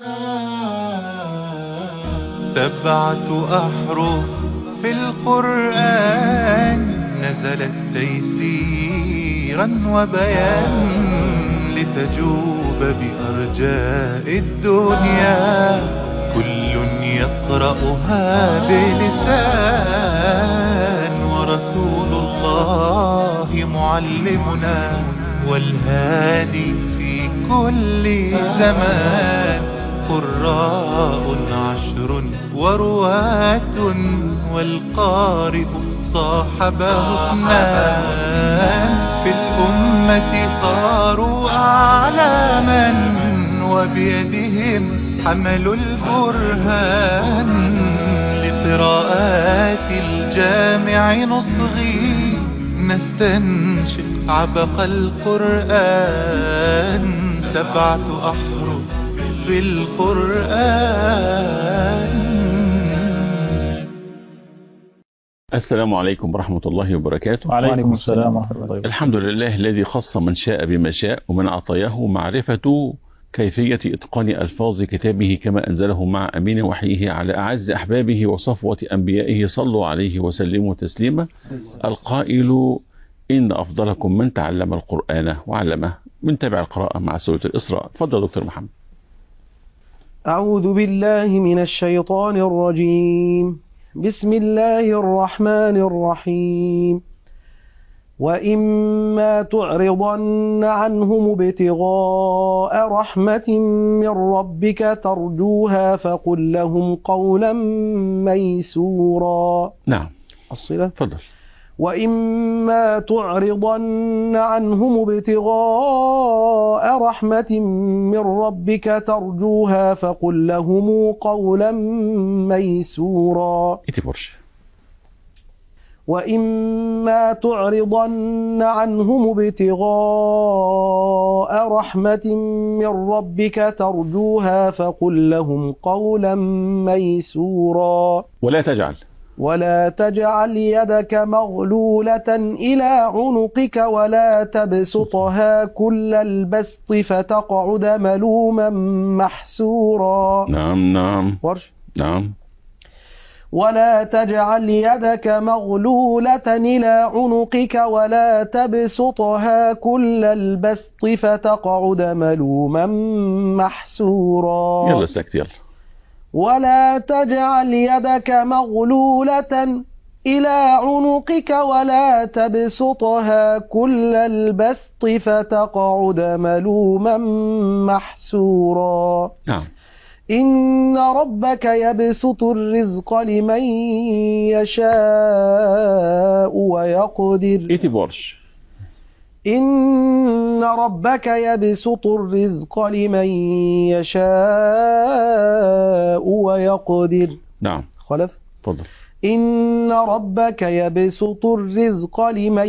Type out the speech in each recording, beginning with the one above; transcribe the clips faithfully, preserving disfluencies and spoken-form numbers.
سبعة أحرف في القرآن نزلت تيسيرا وبيان لتجوب بأرجاء الدنيا، كل يقرأها بلسان، ورسول الله معلمنا والهادي في كل زمان. قراء عشر ورواة والقارئ صاحبه اثنان، في الأمة صاروا أعلاما وبيدهم حملوا البرهان. لقراءات الجامع نصغي نستنشق عبق القرآن، سبعة أحرف في القرآن. السلام عليكم ورحمة الله وبركاته. وعليكم السلام ورحمة الله وبركاته. الحمد لله الذي خص من شاء بما شاء، ومن أعطاه معرفة كيفية إتقان ألفاظ كتابه كما أنزله مع أمين وحيه على أعز أحبابه وصفوة أنبيائه، صلوا عليه وسلموا تسليما. القائل إن أفضلكم من تعلم القرآن وعلمه. من تابع القراءة مع سورة الإسراء. تفضل دكتور محمد. أعوذ بالله من الشيطان الرجيم. بسم الله الرحمن الرحيم. وإما تعرضن عنهم ابتغاء رحمة من ربك ترجوها فقل لهم قولا ميسورا. نعم. الصلة. تفضل. وإما تعرضن عنهم ابتغاء رحمة من ربك ترجوها فقل لهم قولا ميسورا. وإما تعرضن عنهم ابتغاء رحمة من ربك ترجوها فقل لهم قولا ميسورا. ولا تجعل ولا تجعل يدك مغلولة إلى عنقك ولا تبسطها كل البسط فتقعد ملوما محسورا. نعم نعم ورش. نعم. ولا تجعل يدك مغلولة إلى عنقك ولا تبسطها كل البسط فتقعد ملوما محسورا. يلا سكت يلا. ولا تجعل يدك مغلولة إلى عنقك ولا تبسطها كل البسط فتقعد ملوما محسورا. نعم. إن ربك يبسط الرزق لمن يشاء ويقدر. إيتي بورش. إن ربك يبسط الرزق لمن يشاء ويقدر. نعم. خلف. تفضل. إن ربك يبسط الرزق لمن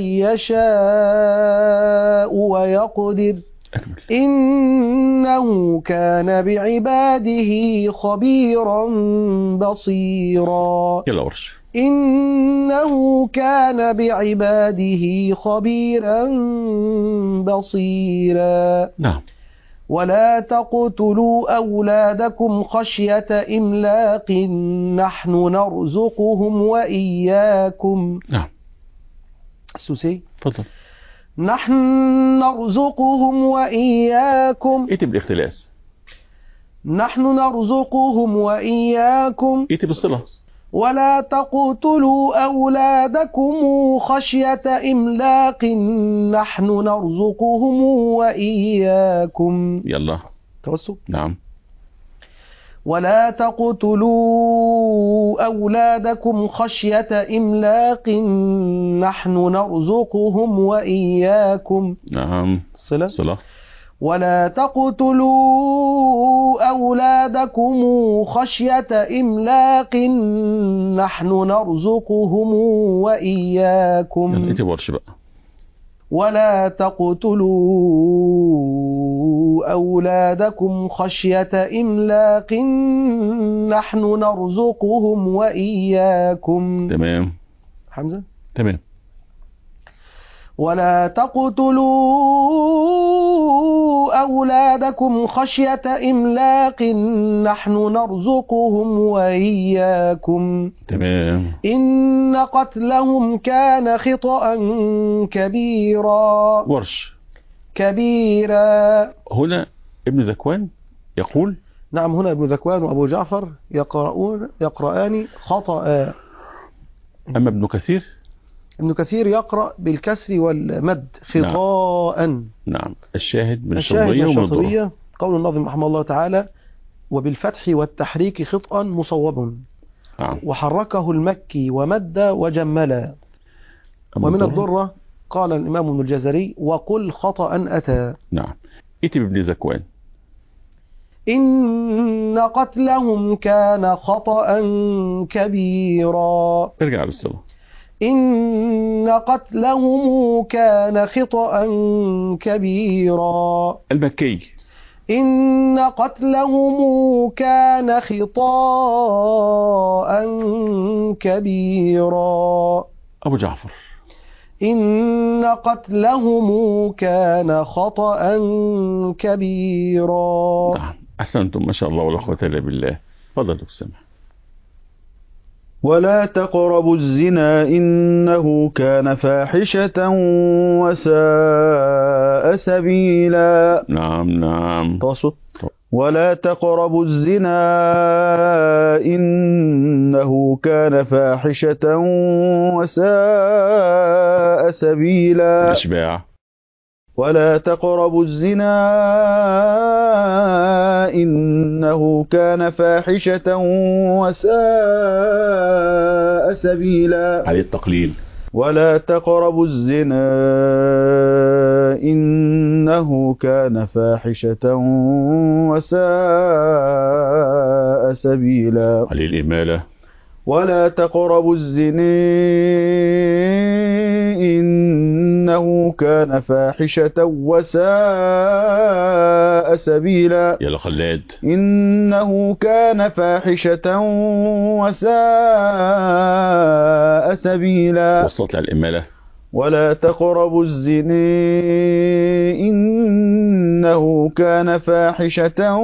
يشاء ويقدر. أكمل. إنه كان بعباده خبيرا بصيرا. يلا ورش. إنه كان بعباده خبيرا بصيرا. نعم. ولا تقتلوا أولادكم خشية إملاق نحن نرزقهم وإياكم. نعم. السوسي. تفضل. نحن نرزقهم وإياكم. إيتي بالاختلاس. نحن نرزقهم وإياكم. إيتي بالصلة. ولا تقتلوا أولادكم خشية إملاق نحن نرزقهم وإياكم. يلا. توسط. نعم. ولا تقتلوا أولادكم خشية إملاق نحن نرزقهم وإياكم. نعم. صلة. صلة. ولا تقتلوا أولادكم خشية إملاق نحن نرزقهم وإياكم. يلا إيتي بورش بقى. ولا تقتلوا أولادكم خشية إملاق نحن نرزقهم وإياكم. تمام. حمزة. تمام. ولا تقتلوا تقتلوا أولادكم خشية إملاق نحن نرزقهم وإياكم تمام. إن قتلهم كان خطأ كبيرا. ورش. كبيرا. هنا ابن ذكوان يقول. نعم، هنا ابن ذكوان وأبو جعفر يقرؤون يقرآن خطأ. أما ابن كثير ابن كثير يقرأ بالكسر والمد خطاء. نعم, نعم. الشاهد من الشاهد الشاطبية من ومن الشاطبية الضرر. قول الناظم رحمه الله تعالى: وبالفتح والتحريك خطأ مصوب. نعم. وحركه المكي ومد وجملا. ومن الضرة قال الإمام ابن الجزري: وقل خطأ أتى. نعم. ائت بابن ذكوان: إن قتلهم كان خطأ كبيرا. ارجع للصلاة. إن قتلهم كان خطأ كبيرا. المكي: إن قتلهم كان خطأ كبيرا. أبو جعفر: إن قتلهم كان خطأ كبيرا. نعم. أحسنتم ما شاء الله ولا قوة إلا بالله. تفضل دكتور سامح. ولا تقربوا الزنا إنه كان فاحشة وساء سبيلا. نعم نعم. توسط. ولا تقربوا الزنا إنه كان فاحشة وساء سبيلا. إشباع. ولا تقربوا الزنا إنه كان فاحشة وساء سبيلا. عليه التقليل. ولا تقربوا الزنا إنه كان فاحشة وساء سبيلا. عليه الإمالة. ولا تقربوا الزنا إنه كان فاحشة وساء سبيلا. يلا خلاد. إنه كان فاحشة وساء سبيلا. وصلت على الإمالة. ولا تقربوا الزنا إنه كان فاحشة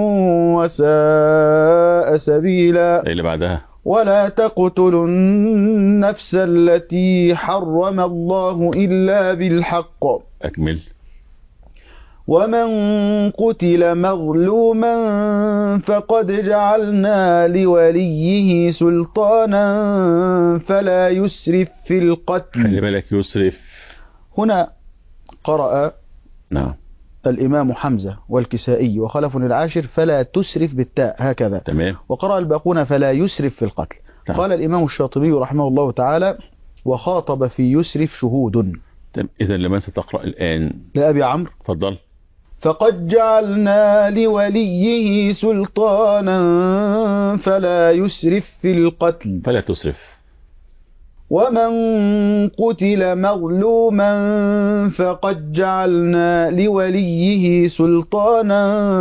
وساء سبيلا. اللي بعدها: ولا تقتلوا النفس التي حرم الله إلا بالحق. أكمل. ومن قتل مظلوما فقد جعلنا لوليه سلطانا فلا يسرف في القتل. خلي بالك يسرف. هنا قرأ نعم الإمام حمزة والكسائي وخلف العاشر فلا تسرف بالتاء هكذا. تمام. وقرأ الباقون فلا يسرف في القتل. نعم. قال الإمام الشاطبي رحمه الله تعالى: وخاطب في يسرف شهود. إذن لمن ستقرأ الآن؟ لأبي عمرو. تفضل. فقد جعلنا لوليه سلطانا فلا يسرف في القتل. فلا تسرف. ومن قتل مظلوما فقد جعلنا لوليه سلطانا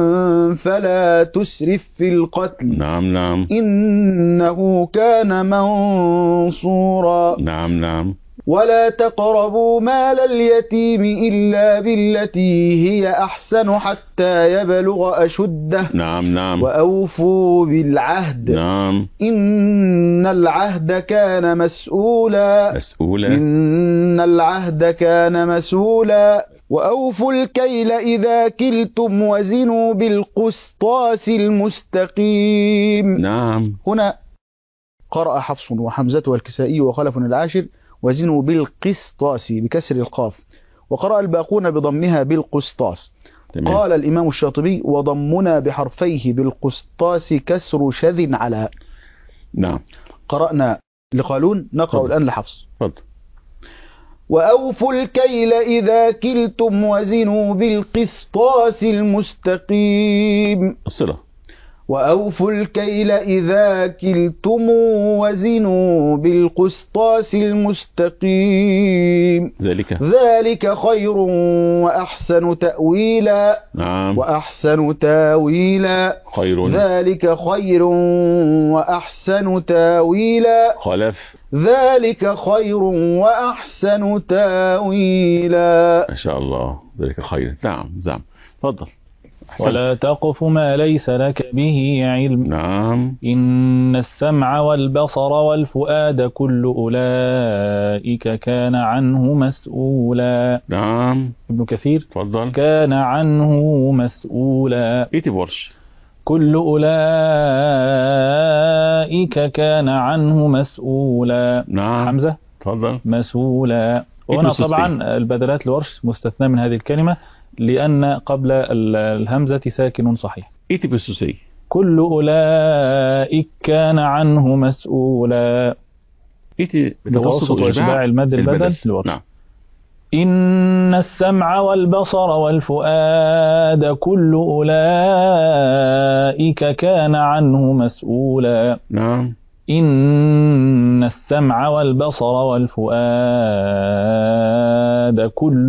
فلا تسرف في القتل. نعم نعم. إنه كان منصورا. نعم نعم. ولا تقربوا مال اليتيم إلا بالتي هي أحسن حتى يبلغ أشده. نعم نعم. وأوفوا بالعهد. نعم. إن العهد كان مسؤولا. مسؤولا. إن العهد كان مسؤولا. وأوفوا الكيل إذا كلتم وزنوا بالقسطاس المستقيم. نعم. هنا قرأ حفص وحمزة والكسائي وخلف العاشر: وزنوا بالقسطاس بكسر القاف. وقرأ الباقون بضمها بالقسطاس. تمام. قال الإمام الشاطبي: وضمنا بحرفيه بالقسطاس كسر شذ على. نعم. قرأنا لقالون، نقرأ فضل. الآن لحفص. تفضل. وأوفوا الكيل إذا كلتم وزنوا بالقسطاس المستقيم. الصلة. وأوفوا الكيل إذا كلتم وزنوا بالقسطاس المستقيم. ذلك ذلك خير وأحسن تأويلا. نعم. وأحسن تاويلا. خير. ذلك خير وأحسن تاويلا. خلف. ذلك خير وأحسن تاويلا. ما شاء الله. ذلك خير. نعم نعم. اتفضل. ولا تقف ما ليس لك به علم. نعم. إن السمع والبصر والفؤاد كل أولئك كان عنه مسؤولا. نعم. ابن كثير. اتفضل. كان عنه مسؤولا. ايه ورش. كل أولئك كان عنه مسؤولا. نعم. حمزة. اتفضل. مسؤولا. وهنا طبعا البدلات الورش مستثنى من هذه الكلمة لأن قبل الهمزة ساكن صحيح. ايه بالسوسي. كل أولئك كان عنه مسؤولا. ايه بتوسط وإشباع المد البدل لورش. نعم. إن السمع والبصر والفؤاد كل أولئك كان عنه مسؤولا. نعم. إن السمع والبصر والفؤاد كل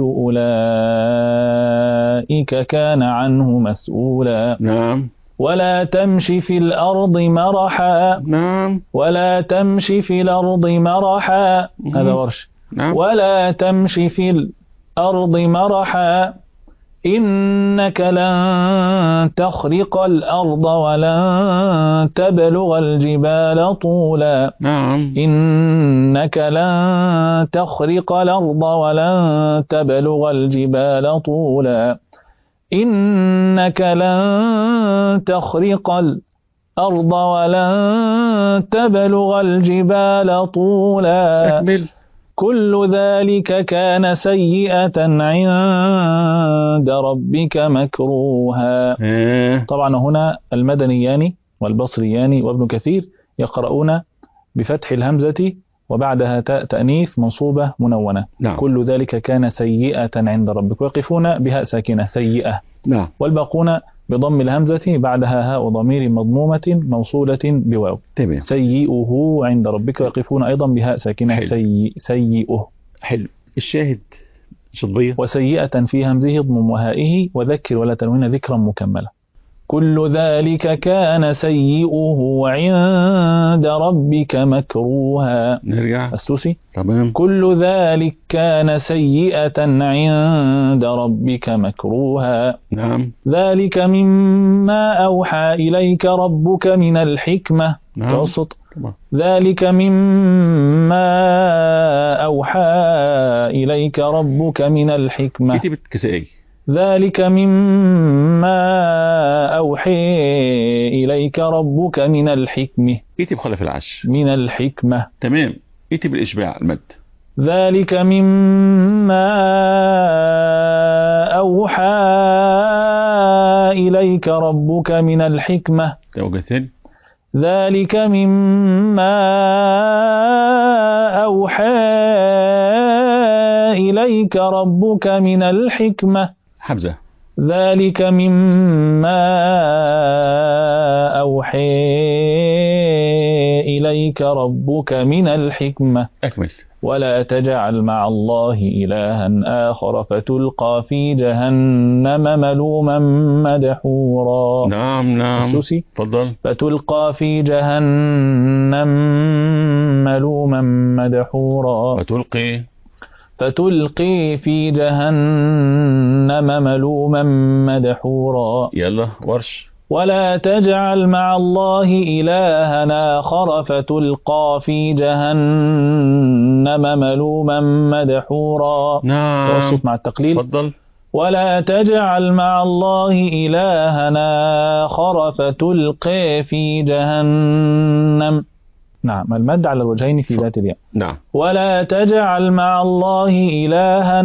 أولئك كان عنه مسؤولا. نعم. ولا تمش في الأرض مرحا. نعم. ولا تمش في الأرض مرحا. هذا ورش. نعم. ولا تمش في الأرض مرحا إنك لن تخرق الأرض ولن تبلغ الجبال طولا. نعم. إنك لن تخرق الأرض ولن تبلغ الجبال طولا. إنك لن تخرق الأرض ولن تبلغ الجبال طولا. أكمل. كل ذلك كان سيئة عند ربك مكروها. طبعا هنا المدنيان والبصريان وابن كثير يقرؤون بفتح الهمزة وبعدها تاء تأنيث منصوبة منونة. نعم. كل ذلك كان سيئة عند ربك ويقفون بها ساكنة سيئة. نعم. والباقون بضم الهمزة بعدها هاء ضمير مضمومة موصولة بواو. تمام. سيئه عند ربك ويقفون أيضا بها ساكنة. سيء سيئه. حلو. الشاهد شطبية. وسيئة في همزه ضم وهائه وذكر ولا تنوين ذكرا مكملة. كل ذلك كان سيئه عند ربك مكروها. نرجع. السوسي. تمام. كل ذلك كان سيئة عند ربك مكروها. نعم. ذلك مما أوحى إليك ربك من الحكمة. نعم. توسط. طبعا. ذلك مما أوحى إليك ربك من الحكمة. كتبت كسائي. ذلك مما أوحي إليك ربك من الحكمة. كتب خلف العش. من الحكمة. تمام. كتب الإشباع المد. ذلك مما أوحى إليك ربك من الحكمة. توجهتين. ذلك مما أوحى إليك ربك من الحكمة. حمزة. ذلك مما أوحى إليك ربك من الحكمة. أكمل. ولا تجعل مع الله إلها آخر فتلقى في جهنم ملوما مدحورا. نعم نعم. السوسي. تفضل. فتلقى في جهنم ملوما مدحورا. فتلقي. فتلقي في جهنم ملوما مدحورا. يلا ورش. ولا تجعل مع الله إلها آخر فتلقى في جهنم ملوما مدحورا. نعم. توسط مع التقليل. تفضل. ولا تجعل مع الله إلها آخر فتلقي في جهنم. نعم. المد على الوجهين في ذات الياء. نعم. ولا تجعل مع الله إلها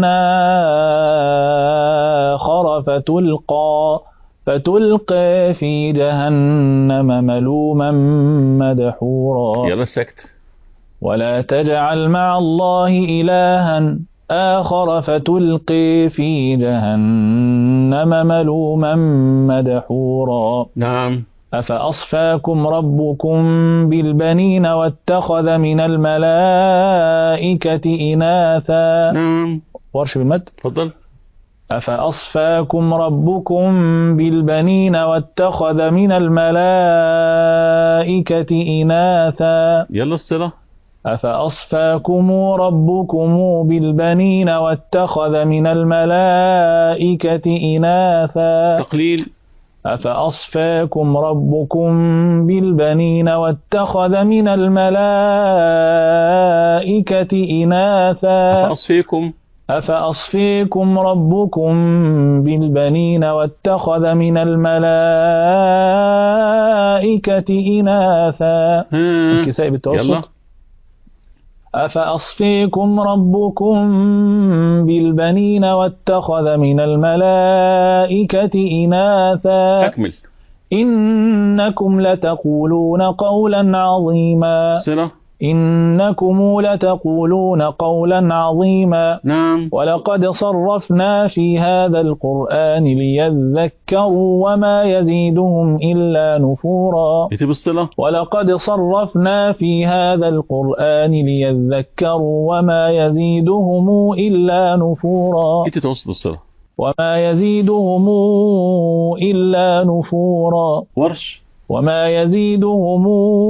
آخر فتلقى فتلقى في جهنم ملوما مدحورا. يلا السكت. ولا تجعل مع الله إلها آخر فتلقي في جهنم ملوما مدحورا. نعم. أفأصفاكم ربكم بالبنين واتخذ من الملائكة إناثا. نعم. ورش بالمد. تفضل. أفأصفاكم ربكم بالبنين واتخذ من الملائكة إناثا. يلا الصلة. أفأصفاكم ربكم بالبنين واتخذ من الملائكة إناثا تقليل. أفأصفاكم ربكم بالبنين واتخذ من الملائكة إناثا أفأصفيكم أفأصفيكم ربكم بالبنين واتخذ من الملائكة إناثا. الكسائي بالتوسط. يلا. أفأصفيكم ربكم بالبنين واتخذ من الملائكة إناثا. أكمل. إنكم لتقولون قولا عظيما. صلة. إنكم لتقولون قولا عظيما. نعم. ولقد صرفنا في هذا القرآن ليذكروا وما يزيدهم إلا نفورا. يتب الصلة. ولقد صرفنا في هذا القرآن ليذكروا وما يزيدهم إلا نفورا. يتتوسط الصلة. وما يزيدهم إلا نفورا. ورش. وما يزيدهم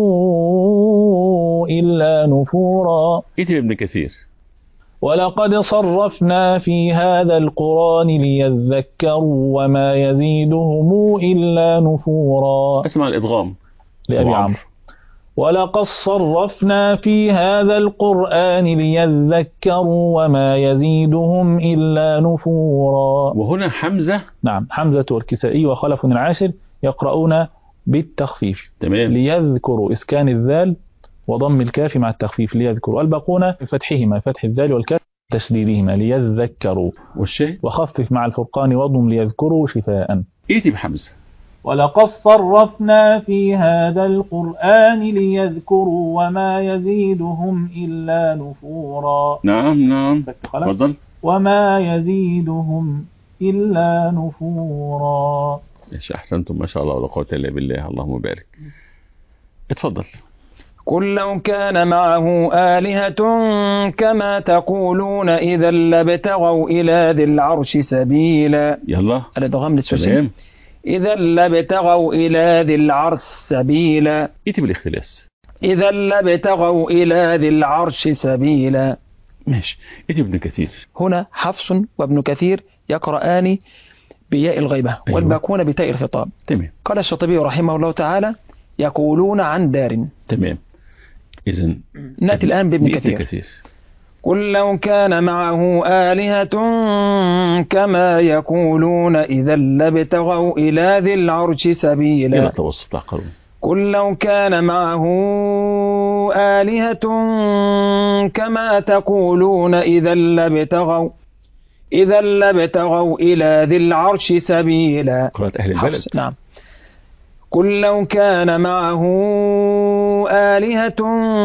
إلا نفورا. يتب ابن كثير. ولقد صرفنا في هذا القرآن ليذكروا وما يزيدهم إلا نفورا. اسمع الإدغام لأبي عمرو. ولقد صرفنا في هذا القرآن ليذكروا وما يزيدهم إلا نفورا. وهنا حمزة. نعم، حمزة والكسائي وخلف العاشر يقرؤون بالتخفيف. تمام. ليذكروا إسكان الذال وضم الكاف مع التخفيف ليذكروا. الباقون بفتحهما، فتح الذال والكاف تشديدهما ليذكروا. والشيء وخفف مع الفرقان وضم ليذكروا شفاء. إيتي بحمزة. ولقد صرفنا في هذا القرآن ليذكروا وما يزيدهم إلا نفورا. نعم نعم. تفضل. وما يزيدهم إلا نفورا. ايش احسنتم ما شاء الله ولا قوه الا بالله. اللهم بارك. اتفضل. قل لو كان معه آلهة كما تقولون إذا لابتغوا إلى ذي العرش سبيلا. يلا. الادغام للسوسي. تمام. إذا لابتغوا إلى ذي العرش سبيلا. ائتي بالاختلاس. إذا لابتغوا إلى ذي العرش سبيلا. ماشي. ائتي بابن كثير. هنا حفص وابن كثير يقرآن بياء الغيبة. أيوة. والباقون بتاء الخطاب. تمام. قال الشاطبي رحمه الله تعالى يقولون عن دار. تمام. إذن نأتي الآن بابن كثير. كثير. قل لو كان معه آلهة كما يقولون إذا لابتغوا إلى ذي العرش سبيلا. يلا توسط العقرون. قل لو كان معه آلهة كما تقولون إذا لابتغوا إذا لابتغوا إلى ذي العرش سبيلا. قراءة أهل البلد. نعم. قل لو كان معه آلهة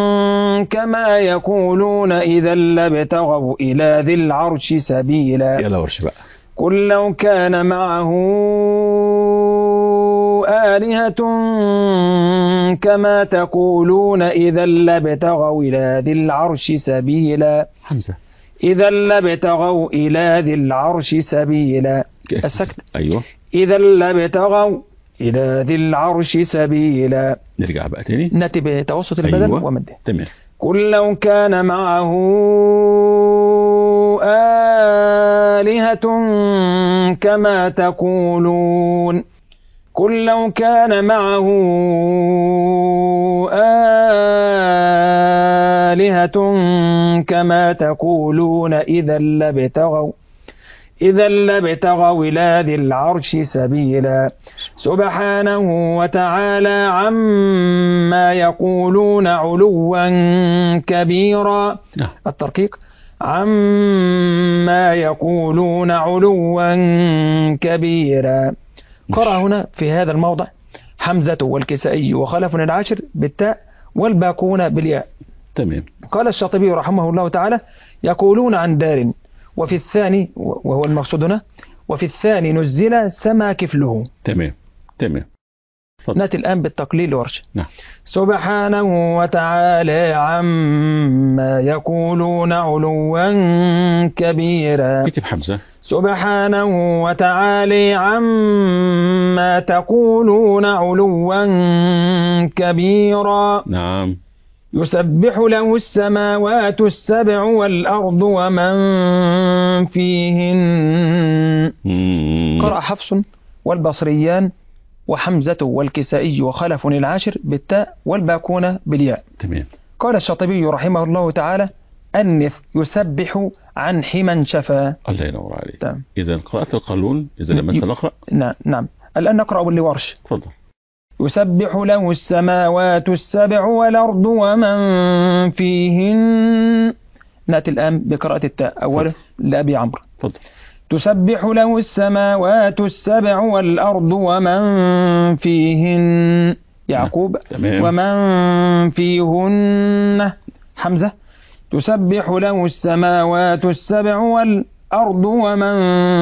كما يقولون إذا لابتغوا إلى ذي العرش سبيلا. يلا ورش بقى. قل لو كان معه آلهة كما تقولون إذا لابتغوا إلى ذي العرش سبيلا. حمزة. إذا لابتغوا إلى ذي العرش سبيلا. السكت. أيوة. إذا لابتغوا إلى ذي العرش سبيلا. نرجع بقى تاني. نأتي بتوسط البدل. أيوة. ومده. تمام. قل لو كان معه آلهة كما تقولون قل لو كان معه آلهة كما تقولون إذا لابتغوا إذا لابتغوا إلى ذي العرش سبيلا. سبحانه وتعالى عما يقولون علوا كبيرا. الترقيق. عما يقولون علوا كبيرا. قرأ هنا في هذا الموضع حمزة والكسائي وخلف العاشر بالتاء والباقون بالياء. تمام. قال الشاطبي رحمه الله تعالى يقولون عن دار، وفي الثاني وهو المقصود هنا وفي الثاني نزل سما كفله. تمام تمام. نأتي الآن بالتقليل ورش. نعم. سبحانه وتعالى عما يقولون علوا كبيرا. كتب حمزة. سبحانه وتعالى عما تقولون علوا كبيرا. نعم. يسبح له السماوات السبع والأرض ومن فيهن. مم. قرأ حفص والبصريان وحمزة والكسائي وخلف العاشر بالتاء والباكون بالياء. تمام. قال الشاطبي رحمه الله تعالى: أنث يسبح عن حمى شفا. الله ينور عليك. تمام. إذا قرأت القانون، إذا لم ي- نقرأ. نعم نعم. الآن نقرأ بالورش. تفضل. يسبح له السماوات السبع والأرض ومن فيهن. نأتي الآن بقراءة التاء أوله لأبي عمرو. تفضل. تسبح له السماوات السبع والأرض ومن فيهن. يعقوب. تمام. ومن فيهن. حمزة. تسبح له السماوات السبع والأرض ومن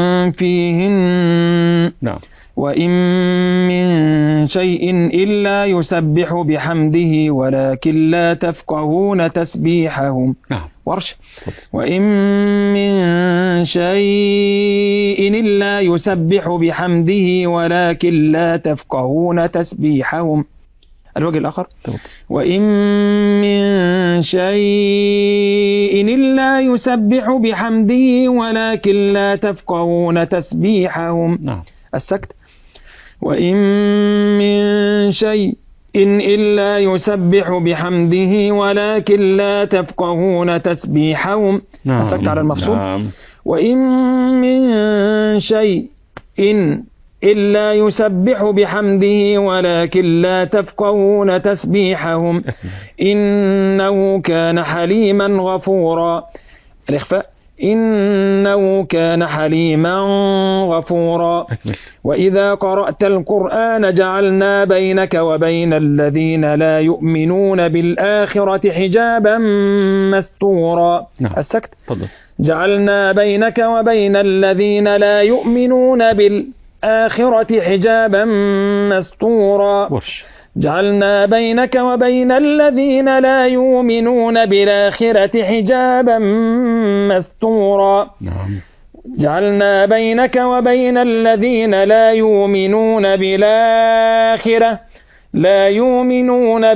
فيهن. نعم. وإن من شيء إلا يسبح بحمده ولكن لا تفقهون تسبيحهم. نعم. ورش. وإن من شيء إلا يسبح بحمده ولكن لا تفقهون تسبيحهم. الوجه الآخر. تفضل. وإن من شيء إلا يسبح بحمده ولكن لا تفقهون تسبيحهم. نعم. السكت. وإن من شيء إلا يسبح بحمده ولكن لا تفقهون تسبيحهم. نعم. السكت على المفصول. نعم. وإن من شيء إلا يسبح بحمده ولكن لا تفقهون تسبيحهم إنه كان حليما غفورا. الإخفاء. إنه كان حليما غفورا. وإذا قرأت القرآن جعلنا بينك وبين الذين لا يؤمنون بالآخرة حجابا مستورا. نعم. السكت. تفضل. جعلنا بينك وبين الذين لا يؤمنون بالآخرة حجابا مستورا. ورش. جعلنا بينك وبين الذين لا يؤمنون بالآخرة حجابا مستورا. نعم. جعلنا بينك وبين الذين لا يؤمنون بالآخرة لا يؤمنون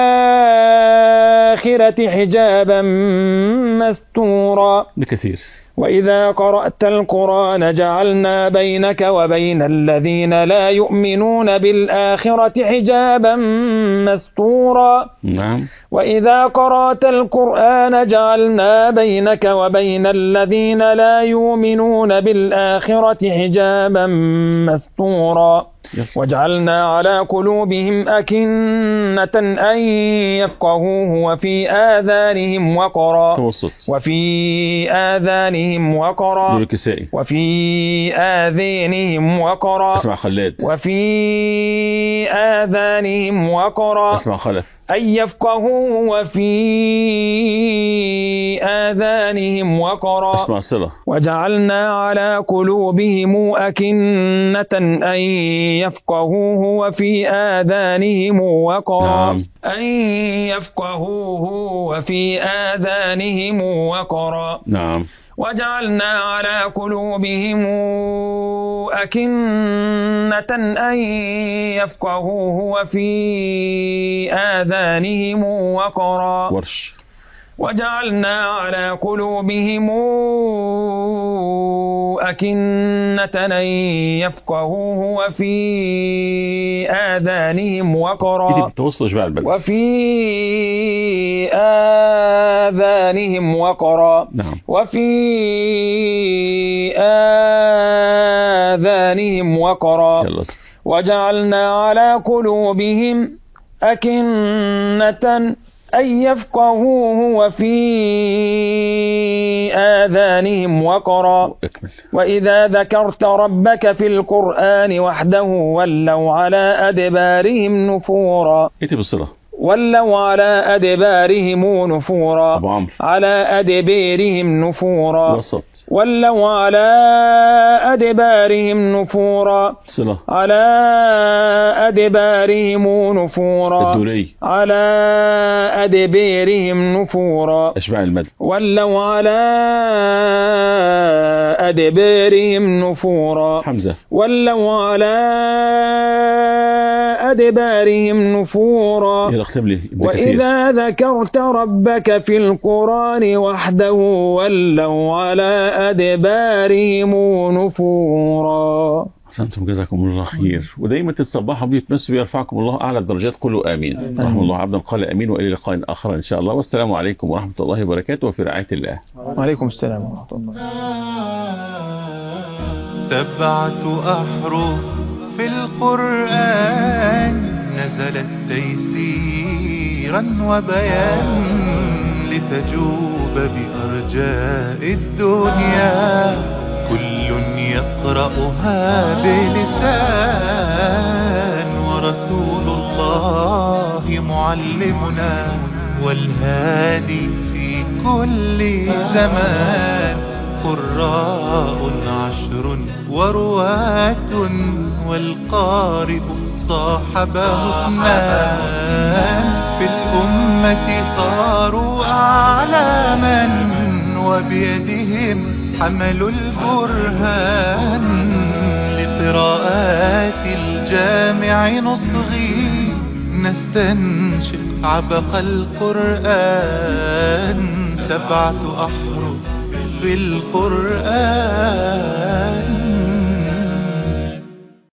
بالآخرة حجابا مستورا. بكثير. وإذا قرأت القرآن جعلنا بينك وبين الذين لا يؤمنون بالآخرة حجابا مستورا. نعم. وإذا قرأت القرآن جعلنا بينك وبين الذين لا يؤمنون بالآخرة حجابا مستورا. وجعلنا على قلوبهم أكنة أن يفقهوه وفي آذانهم وقرا. توسط. وفي آذانهم وقرا. دور الكسائي. وفي آذانهم وقرا. اسمع خلاد. وفي آذانهم وقرا. اسمع خلف. أن يفقهوه وفي آذانهم وقرا. اسمع صلة. وجعلنا على قلوبهم أكنة أن يفقهوه وفي آذانهم وقرا. نعم. أن يفقهوه وفي آذانهم وقرا. نعم. وجعلنا على قلوبهم أكنة أن يفقهوه وفي آذانهم وقرا. ورش. وجعلنا على قلوبهم أكنة أن يفقهوه وفي آذانهم وقرا. توصل جبال البلد. وفي آذانهم وقرا. نعم. وفي آذانهم وقرا. يلا. وجعلنا على قلوبهم أكنة أن يفقهوه وفي آذانهم وقرا. اكمل. وإذا ذكرت ربك في القرآن وحده ولوا على أدبارهم نفورا. ائتي بالصلة. ولوا على أدبارهم نفورا. أبو عمرو. على أدبارهم نفورا. وسط. ولوا على أدبارهم نفورا. صلة. على أدبارهم نفورا. الدوري. على أدبارهم نفورا. اشبع المد. ولوا على أدبارهم نفورا. حمزة. ولوا على أدبارهم نفورا. يلا اختم اختم لي ابن كثير. وإذا ذكرت ربك في القرآن وحده ولوا على أدبارهم نفورا. أحسنتم جزاكم الله خير. ودايما تتصبحوا بيه تمسوا يرفعكم الله أعلى الدرجات. قولوا آمين. رحمه الله عبدا قال آمين. وإلى لقاء آخر إن شاء الله. والسلام عليكم ورحمة الله وبركاته وفي رعاية الله. وعليكم السلام ورحمة الله. سبعة أحرف في القرآن نزلت تيسيرا وبيان لتجوب بأرجاء الدنيا كل يقرأها بلسان ورسول الله معلمنا والهادي في كل زمان قراء عشر ورواة والقارئ صاحبه اثنان في الأمة صاروا أعلاما وبيدهم حملوا البرهان لقراءات الجامع نصغي نستنشق عبق القرآن سبعة أحرف في القرآن